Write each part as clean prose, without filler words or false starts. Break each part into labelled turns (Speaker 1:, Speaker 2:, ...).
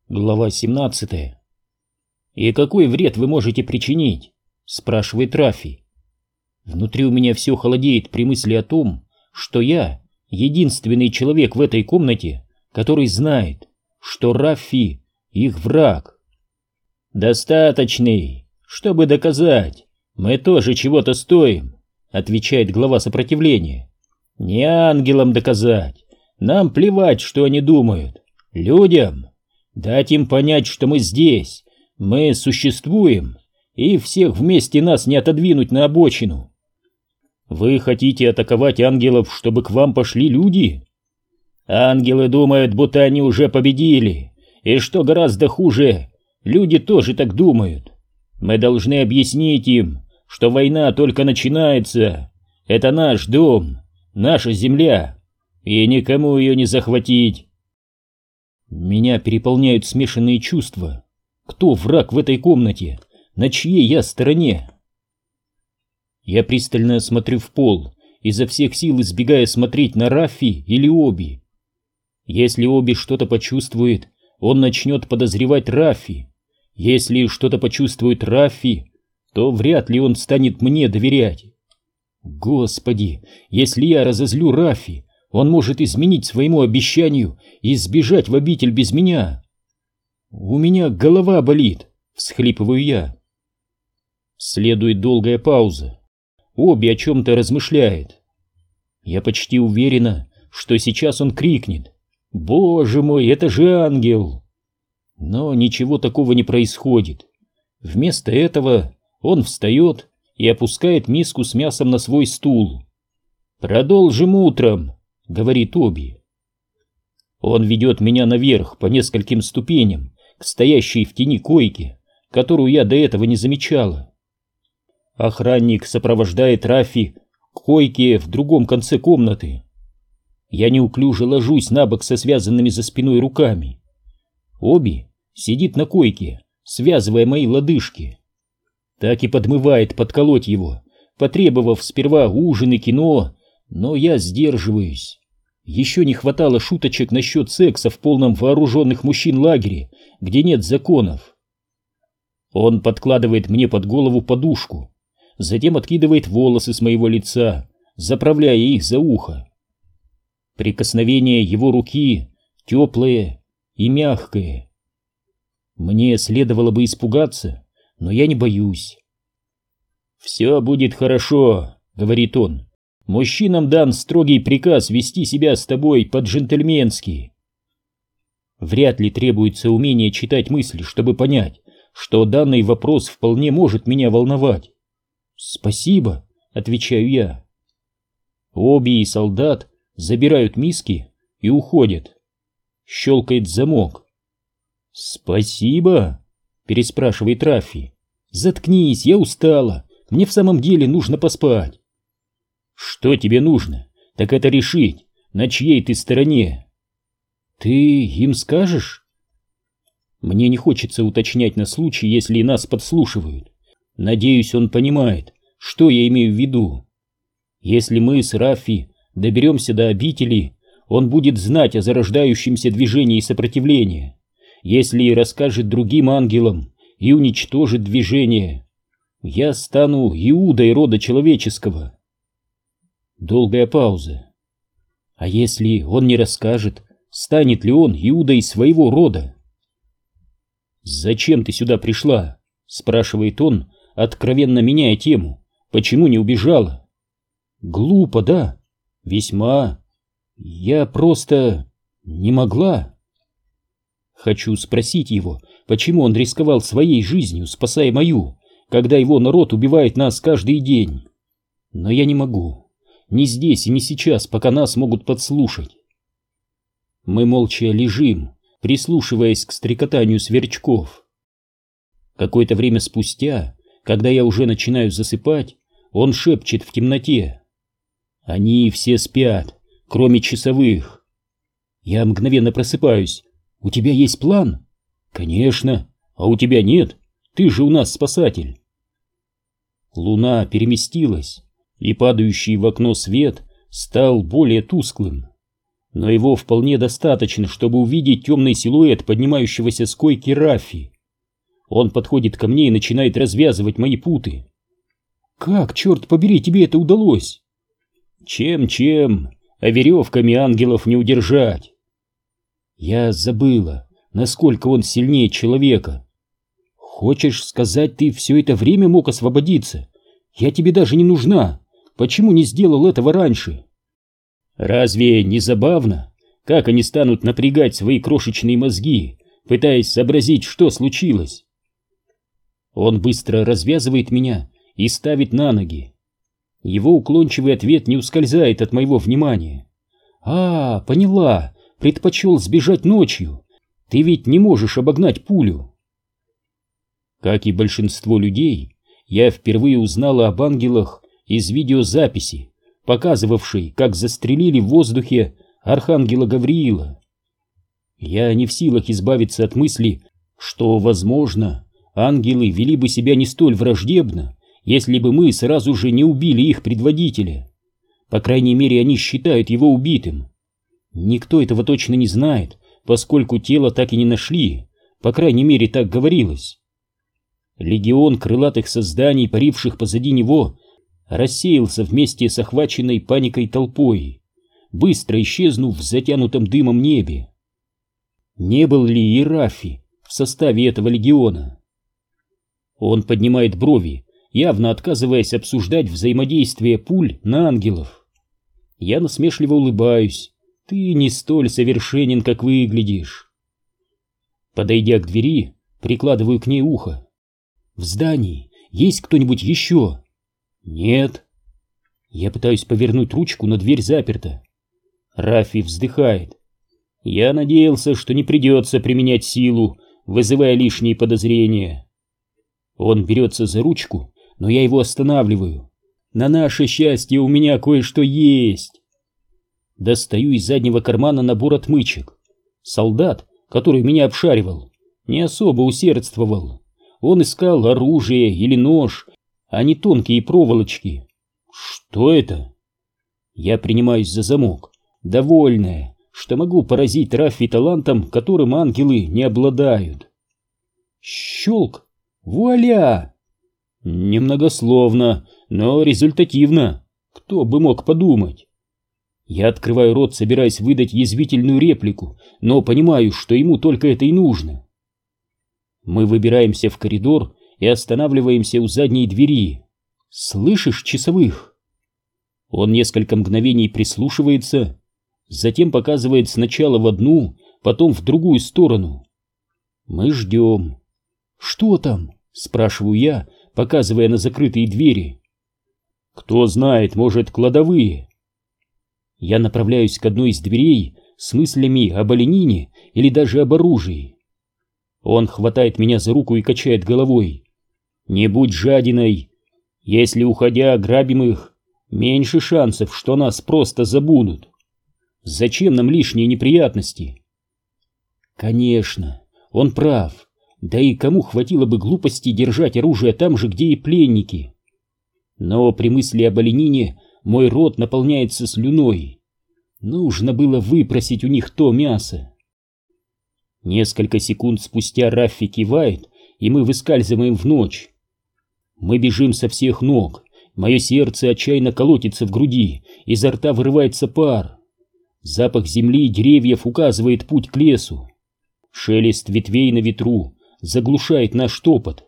Speaker 1: Глава 17. «И какой вред вы можете причинить?» — спрашивает Рафи. Внутри у меня все холодеет при мысли о том, что я единственный человек в этой комнате, который знает, что Рафи — их враг. «Достаточный, чтобы доказать, мы тоже чего-то стоим», — отвечает глава сопротивления. «Не ангелам доказать, нам плевать, что они думают, людям. Дать им понять, что мы здесь, мы существуем, и всех вместе нас не отодвинуть на обочину. Вы хотите атаковать ангелов, чтобы к вам пошли люди? Ангелы думают, будто они уже победили, и что гораздо хуже, люди тоже так думают. Мы должны объяснить им, что война только начинается, это наш дом, наша земля, и никому ее не захватить». Меня переполняют смешанные чувства. Кто враг в этой комнате? На чьей я стороне? Я пристально смотрю в пол, изо всех сил избегая смотреть на Рафи или Оби. Если Оби что-то почувствует, он начнет подозревать Рафи. Если что-то почувствует Рафи, то вряд ли он станет мне доверять. Господи, если я разозлю Рафи, он может изменить своему обещанию и сбежать в обитель без меня. У меня голова болит, всхлипываю я. Следует долгая пауза. Оби о чем-то размышляет. Я почти уверена, что сейчас он крикнет: «Боже мой, это же ангел!» Но ничего такого не происходит. Вместо этого он встает и опускает миску с мясом на свой стул. «Продолжим утром», — говорит Оби. Он ведет меня наверх по нескольким ступеням к стоящей в тени койке, которую я до этого не замечала. Охранник сопровождает Рафи к койке в другом конце комнаты. Я неуклюже ложусь на бок со связанными за спиной руками. Оби сидит на койке, связывая мои лодыжки. Так и подмывает подколоть его, потребовав сперва ужин и кино, но я сдерживаюсь. Еще не хватало шуточек насчет секса в полном вооруженных мужчин лагере, где нет законов. Он подкладывает мне под голову подушку, затем откидывает волосы с моего лица, заправляя их за ухо. Прикосновение его руки теплое и мягкое. Мне следовало бы испугаться, но я не боюсь. «Все будет хорошо», — говорит он. «Мужчинам дан строгий приказ вести себя с тобой по-джентльменски». Вряд ли требуется умение читать мысли, чтобы понять, что данный вопрос вполне может меня волновать. «Спасибо», — отвечаю я. Оби и солдат забирают миски и уходят. Щелкает замок. «Спасибо?» — переспрашивает Рафи. «Заткнись, я устала. Мне в самом деле нужно поспать». «Что тебе нужно? Так это решить, на чьей ты стороне». «Ты им скажешь?» Мне не хочется уточнять на случай, если нас подслушивают. Надеюсь, он понимает, что я имею в виду. Если мы с Рафи доберемся до обители, он будет знать о зарождающемся движении сопротивления. Если расскажет другим ангелам и уничтожит движение, я стану Иудой рода человеческого. Долгая пауза. А если он не расскажет, станет ли он Иудой своего рода? «Зачем ты сюда пришла?» — спрашивает он, откровенно меняя тему. «Почему не убежала?» «Глупо, да? Весьма. Я просто не могла». Хочу спросить его, почему он рисковал своей жизнью, спасая мою, когда его народ убивает нас каждый день. Но я не могу. Ни здесь и ни сейчас, пока нас могут подслушать. Мы молча лежим, прислушиваясь к стрекотанию сверчков. Какое-то время спустя, когда я уже начинаю засыпать, он шепчет в темноте: «Они все спят, кроме часовых». Я мгновенно просыпаюсь. «У тебя есть план?» «Конечно. А у тебя нет? Ты же у нас спасатель». Луна переместилась, и падающий в окно свет стал более тусклым. но его вполне достаточно, чтобы увидеть темный силуэт поднимающегося с койки Раффи. Он подходит ко мне и начинает развязывать мои путы. «Как, черт побери, тебе это удалось?» «Чем-чем, а веревками ангелов не удержать». Я забыла, насколько он сильнее человека. «Хочешь сказать, ты все это время мог освободиться? Я тебе даже не нужна. Почему не сделал этого раньше?» «Разве не забавно, как они станут напрягать свои крошечные мозги, пытаясь сообразить, что случилось?» Он быстро развязывает меня и ставит на ноги. Его уклончивый ответ не ускользает от моего внимания. «А, поняла, предпочел сбежать ночью. Ты ведь не можешь обогнать пулю». Как и большинство людей, я впервые узнала об ангелах из видеозаписи, показывавшей, как застрелили в воздухе архангела Гавриила. Я не в силах избавиться от мысли, что, возможно, ангелы вели бы себя не столь враждебно, если бы мы сразу же не убили их предводителя. По крайней мере, они считают его убитым. Никто этого точно не знает, поскольку тело так и не нашли, по крайней мере, так говорилось. Легион крылатых созданий, паривших позади него, рассеялся вместе с охваченной паникой толпой, быстро исчезнув в затянутом дымом небе. Не был ли и Раффи в составе этого легиона? Он поднимает брови, явно отказываясь обсуждать взаимодействие пуль на ангелов. Я насмешливо улыбаюсь. «Ты не столь совершенен, как выглядишь». Подойдя к двери, прикладываю к ней ухо. «В здании есть кто-нибудь еще?» «Нет». Я пытаюсь повернуть ручку, но дверь заперта. Раффи вздыхает. «Я надеялся, что не придется применять силу, вызывая лишние подозрения». Он берется за ручку, но я его останавливаю. «На наше счастье у меня кое-что есть». Достаю из заднего кармана набор отмычек. Солдат, который меня обшаривал, не особо усердствовал. Он искал оружие или нож, а не тонкие проволочки. Что это? Я принимаюсь за замок, довольная, что могу поразить Раффи талантом, которым ангелы не обладают. Щелк! Вуаля! Немногословно, но результативно. Кто бы мог подумать? Я открываю рот, собираясь выдать язвительную реплику, но понимаю, что ему только это и нужно. Мы выбираемся в коридор и останавливаемся у задней двери. «Слышишь часовых?» Он несколько мгновений прислушивается, затем показывает сначала в одну, потом в другую сторону. Мы ждем. «Что там?» — спрашиваю я, показывая на закрытые двери. «Кто знает, может, кладовые». Я направляюсь к одной из дверей с мыслями об оленине или даже об оружии. Он хватает меня за руку и качает головой. «Не будь жадиной. Если, уходя, грабим их, меньше шансов, что нас просто забудут. Зачем нам лишние неприятности?» Конечно, он прав. Да и кому хватило бы глупости держать оружие там же, где и пленники? Но при мысли об оленине мой рот наполняется слюной. Нужно было выпросить у них то мясо. Несколько секунд спустя Раффи кивает, и мы выскальзываем в ночь. Мы бежим со всех ног. Мое сердце отчаянно колотится в груди, изо рта вырывается пар. Запах земли и деревьев указывает путь к лесу. Шелест ветвей на ветру заглушает наш топот.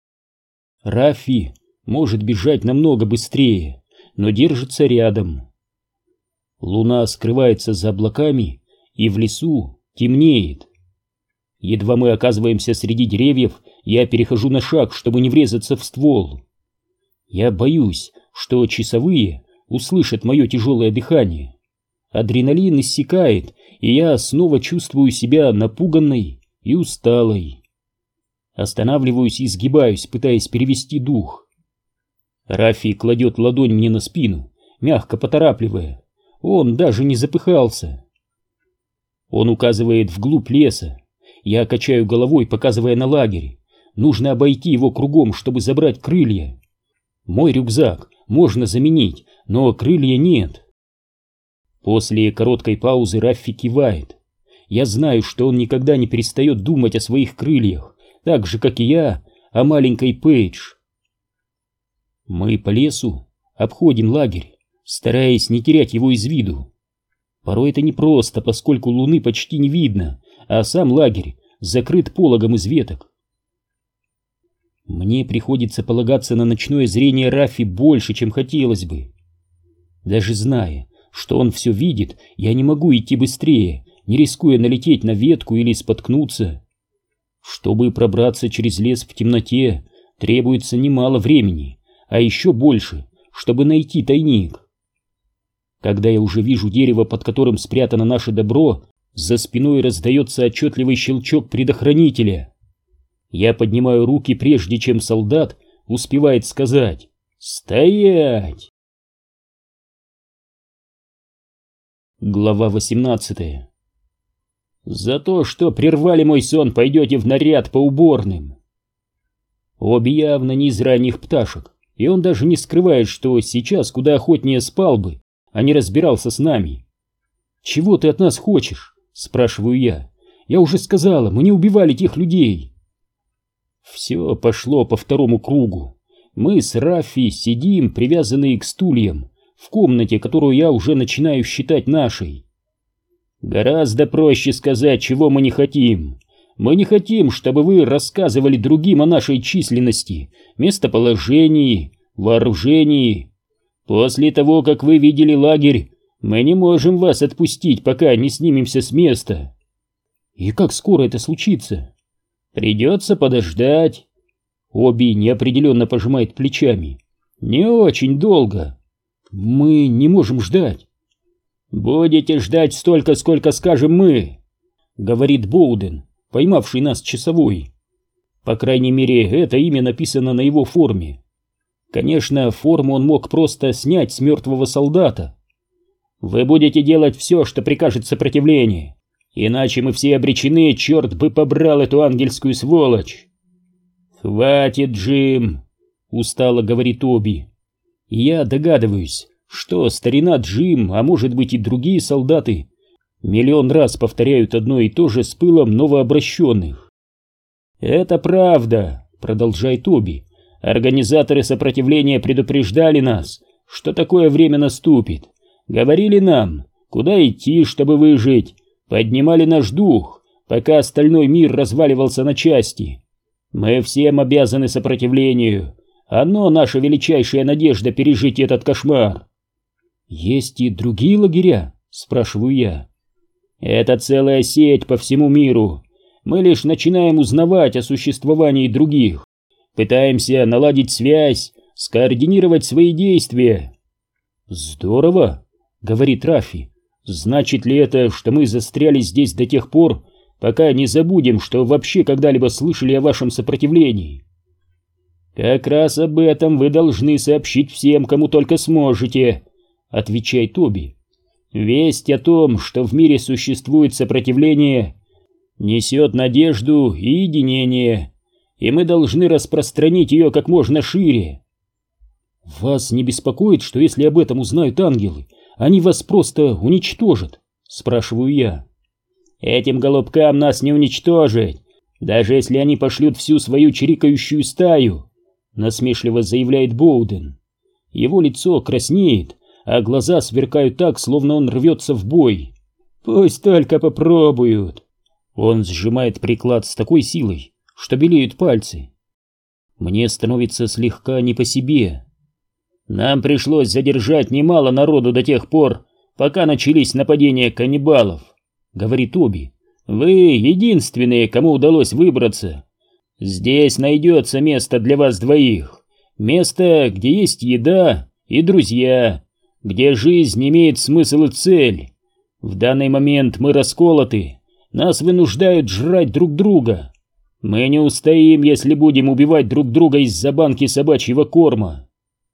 Speaker 1: Раффи может бежать намного быстрее, но держится рядом. Луна скрывается за облаками, и в лесу темнеет. Едва мы оказываемся среди деревьев, я перехожу на шаг, чтобы не врезаться в ствол. Я боюсь, что часовые услышат мое тяжелое дыхание. Адреналин иссякает, и я снова чувствую себя напуганной и усталой. Останавливаюсь и сгибаюсь, пытаясь перевести дух. Раффи кладет ладонь мне на спину, мягко поторапливая. Он даже не запыхался. Он указывает вглубь леса. Я качаю головой, показывая на лагерь. Нужно обойти его кругом, чтобы забрать крылья. Мой рюкзак можно заменить, но крылья нет. После короткой паузы Раффи кивает. Я знаю, что он никогда не перестает думать о своих крыльях, так же, как и я, о маленькой Пейдж. Мы по лесу обходим лагерь, стараясь не терять его из виду. Порой это непросто, поскольку луны почти не видно, а сам лагерь закрыт пологом из веток. Мне приходится полагаться на ночное зрение Раффи больше, чем хотелось бы. Даже зная, что он все видит, я не могу идти быстрее, не рискуя налететь на ветку или споткнуться. Чтобы пробраться через лес в темноте, требуется немало времени, а еще больше, чтобы найти тайник. Когда я уже вижу дерево, под которым спрятано наше добро, за спиной раздается отчетливый щелчок предохранителя. Я поднимаю руки, прежде чем солдат успевает сказать «Стоять!». Глава 18. За то, что прервали мой сон, пойдете в наряд по уборным. Обе явно не из ранних пташек, и он даже не скрывает, что сейчас куда охотнее спал бы, а не разбирался с нами. «Чего ты от нас хочешь?» — спрашиваю я. «Я уже сказала, мы не убивали тех людей». Все пошло по второму кругу. Мы с Раффи сидим, привязанные к стульям, в комнате, которую я уже начинаю считать нашей. Гораздо проще сказать, чего мы не хотим. Мы не хотим, чтобы вы рассказывали другим о нашей численности, местоположении, вооружении. После того, как вы видели лагерь, мы не можем вас отпустить, пока не снимемся с места. И как скоро это случится? Придется подождать. Оби неопределенно пожимает плечами. Не очень долго. Мы не можем ждать. Будете ждать столько, сколько скажем мы, говорит Боуден, поймавший нас часовой. По крайней мере, это имя написано на его форме. Конечно, форму он мог просто снять с мертвого солдата. Вы будете делать все, что прикажет сопротивление, иначе мы все обречены, черт бы побрал эту ангельскую сволочь. Хватит, Джим, устало говорит Оби. Я догадываюсь, что старина Джим, а может быть и другие солдаты, миллион раз повторяют одно и то же с пылом новообращенных. «Это правда», — продолжает Оби. «Организаторы сопротивления предупреждали нас, что такое время наступит. Говорили нам, куда идти, чтобы выжить, поднимали наш дух, пока остальной мир разваливался на части. Мы всем обязаны сопротивлению. Оно наша величайшая надежда пережить этот кошмар». «Есть и другие лагеря?» — спрашиваю я. «Это целая сеть по всему миру. Мы лишь начинаем узнавать о существовании других. Пытаемся наладить связь, скоординировать свои действия». «Здорово», — говорит Раффи. «Значит ли это, что мы застряли здесь до тех пор, пока не забудем, что вообще когда-либо слышали о вашем сопротивлении?» «Как раз об этом вы должны сообщить всем, кому только сможете», — отвечает Оби. «Весть о том, что в мире существует сопротивление, несет надежду и единение, и мы должны распространить ее как можно шире». «Вас не беспокоит, что если об этом узнают ангелы, они вас просто уничтожат?» — спрашиваю я. «Этим голубкам нас не уничтожить, даже если они пошлют всю свою чирикающую стаю», — насмешливо заявляет Боуден. Его лицо краснеет, а глаза сверкают так, словно он рвется в бой. «Пусть только попробуют». Он сжимает приклад с такой силой, что белеют пальцы. Мне становится слегка не по себе. «Нам пришлось задержать немало народу до тех пор, пока начались нападения каннибалов», — говорит Оби. «Вы единственные, кому удалось выбраться. Здесь найдется место для вас двоих. Место, где есть еда и друзья, где жизнь имеет смысл и цель. В данный момент мы расколоты, нас вынуждают жрать друг друга. Мы не устоим, если будем убивать друг друга из-за банки собачьего корма».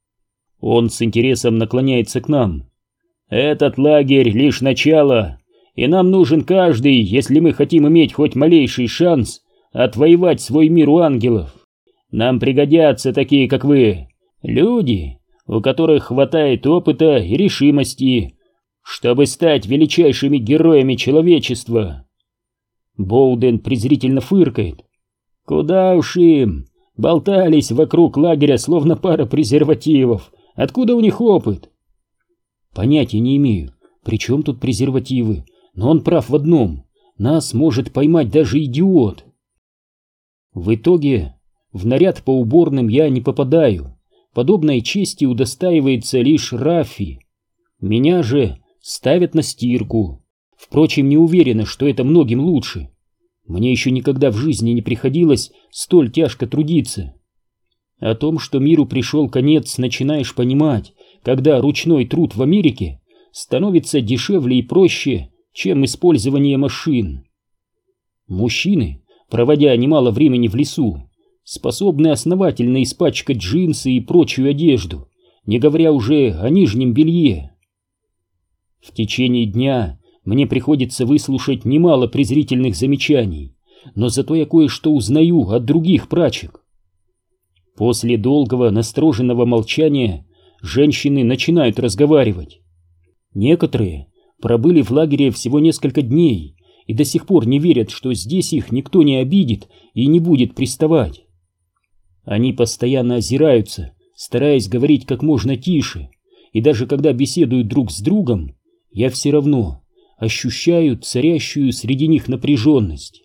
Speaker 1: Он с интересом наклоняется к нам. «Этот лагерь — лишь начало, и нам нужен каждый, если мы хотим иметь хоть малейший шанс отвоевать свой мир у ангелов. Нам пригодятся такие, как вы, люди, у которых хватает опыта и решимости, чтобы стать величайшими героями человечества. Боуден презрительно фыркает. Куда уж им, болтались вокруг лагеря словно пара презервативов. Откуда у них опыт? Понятия не имею, при чем тут презервативы, но он прав в одном: нас может поймать даже идиот. В итоге в наряд по уборным я не попадаю. Подобной чести удостаивается лишь Раффи. Меня же ставят на стирку. Впрочем, не уверена, что это многим лучше. Мне еще никогда в жизни не приходилось столь тяжко трудиться. О том, что миру пришел конец, начинаешь понимать, когда ручной труд в Америке становится дешевле и проще, чем использование машин. Мужчины, проводя немало времени в лесу, способны основательно испачкать джинсы и прочую одежду, не говоря уже о нижнем белье. В течение дня мне приходится выслушать немало презрительных замечаний, но зато я кое-что узнаю от других прачек. После долгого настороженного молчания женщины начинают разговаривать. Некоторые пробыли в лагере всего несколько дней и до сих пор не верят, что здесь их никто не обидит и не будет приставать. Они постоянно озираются, стараясь говорить как можно тише, и даже когда беседуют друг с другом, я все равно ощущаю царящую среди них напряженность.